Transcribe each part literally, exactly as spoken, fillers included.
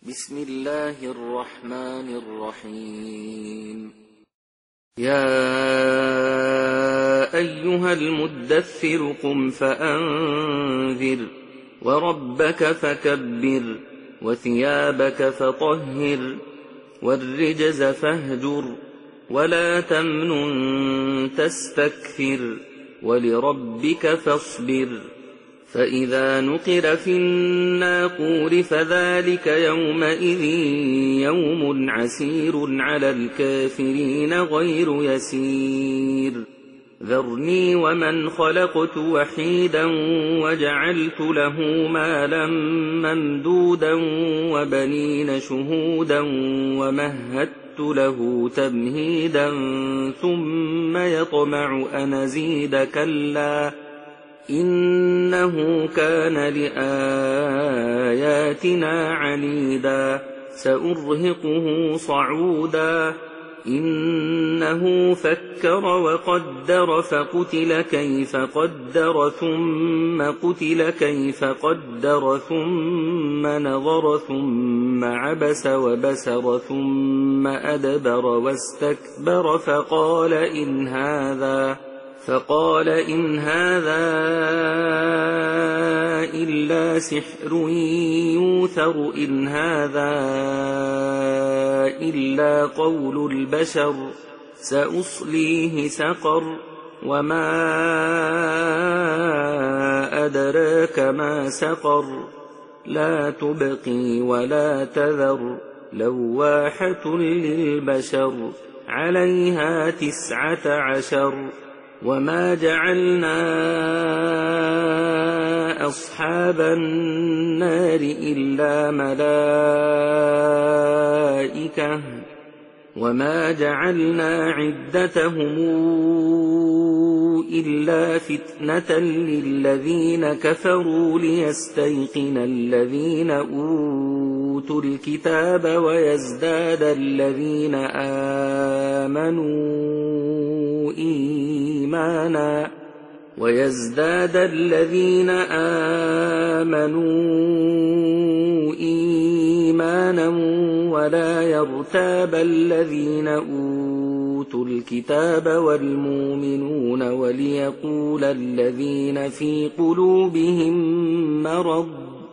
بسم الله الرحمن الرحيم. يا أيها المدثر قم فأنذر وربك فكبر وثيابك فطهر والرجز فاهجر ولا تمنن تستكثر ولربك فاصبر. فإذا نقر في الناقور فذلك يومئذ يوم عسير على الكافرين غير يسير. ذرني ومن خلقت وحيدا وجعلت له مالا ممدودا وبنين شهودا ومهدت له تمهيدا ثم يطمع أن أزيد كلا إنه كان لآياتنا عنيدا سأرهقه صعودا. إنه فكر وقدر فقتل كيف قدر ثم قتل كيف قدر ثم نظر ثم عبس وبسر ثم أدبر واستكبر فقال إن هذا فقال إن هذا إلا سحر يوثر إن هذا إلا قول البشر سأصليه سقر وما أدراك ما سقر لا تبقي ولا تذر لواحة للبشر عليها تسعة عشر. وما جعلنا أصحاب النار إلا ملائكة وما جعلنا عدتهم إلا فتنة للذين كفروا ليستيقن الذين أوتوا الكتاب ويزداد الذين آمنوا إيمانا ويزداد الذين آمنوا إيمانا ولا يرتاب الذين أوتوا الكتاب والمؤمنون وليقول الذين في قلوبهم مرض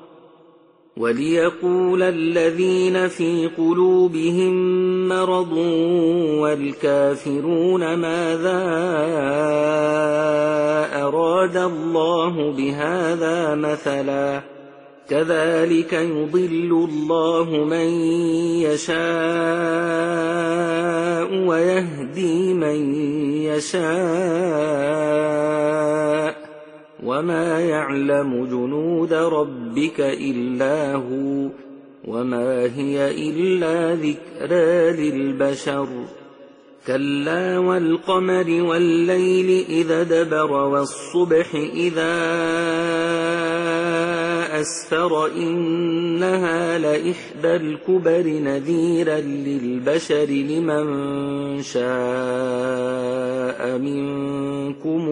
وليقول الذين في قلوبهم مرض والكافرون ماذا أراد الله بهذا مثلا كذلك يضل الله من يشاء ويهدي من يشاء وما يعلم جنود ربك إلا هو وما هي إلا ذكرى للبشر. كلا والقمر والليل إذا دبر والصبح إذا أسفر إنها لإحدى الكبر نذيرا للبشر لمن شاء منكم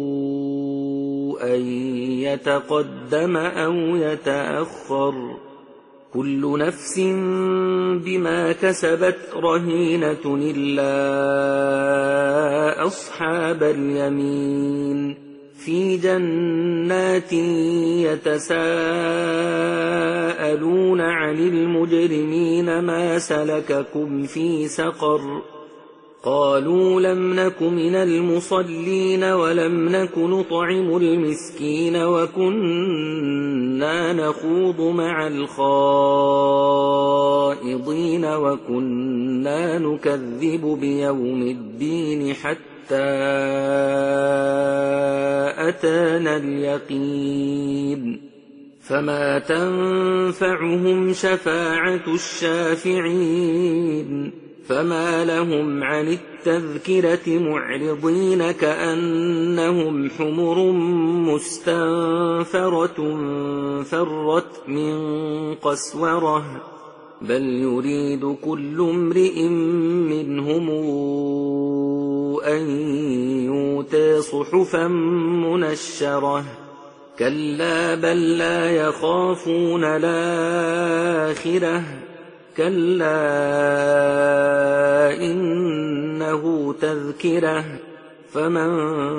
أن يتقدم أو يتأخر كل نفس بما كسبت رهينة إلا أصحاب اليمين في جنات يتساءلون عن المجرمين ما سلككم في سقر قالوا لم نك من المصلين ولم نك نطعم المسكين وكنا نخوض مع الخائضين وكنا نكذب بيوم الدين حتى أتانا اليقين فما تنفعهم شفاعة الشافعين فما لهم عن التذكرة معرضين كأنهم حمر مستنفرة فرت من قسورة بل يريد كل امرئ منهم أن يؤتى صحفا منشرة كلا بل لا يخافون الآخرة كلا إنه تذكرة فمن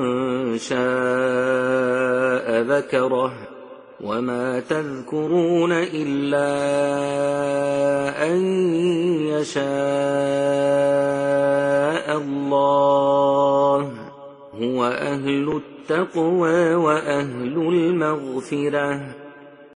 شاء ذكره وما تذكرون إلا أن يشاء الله هو أهل التقوى وأهل المغفرة.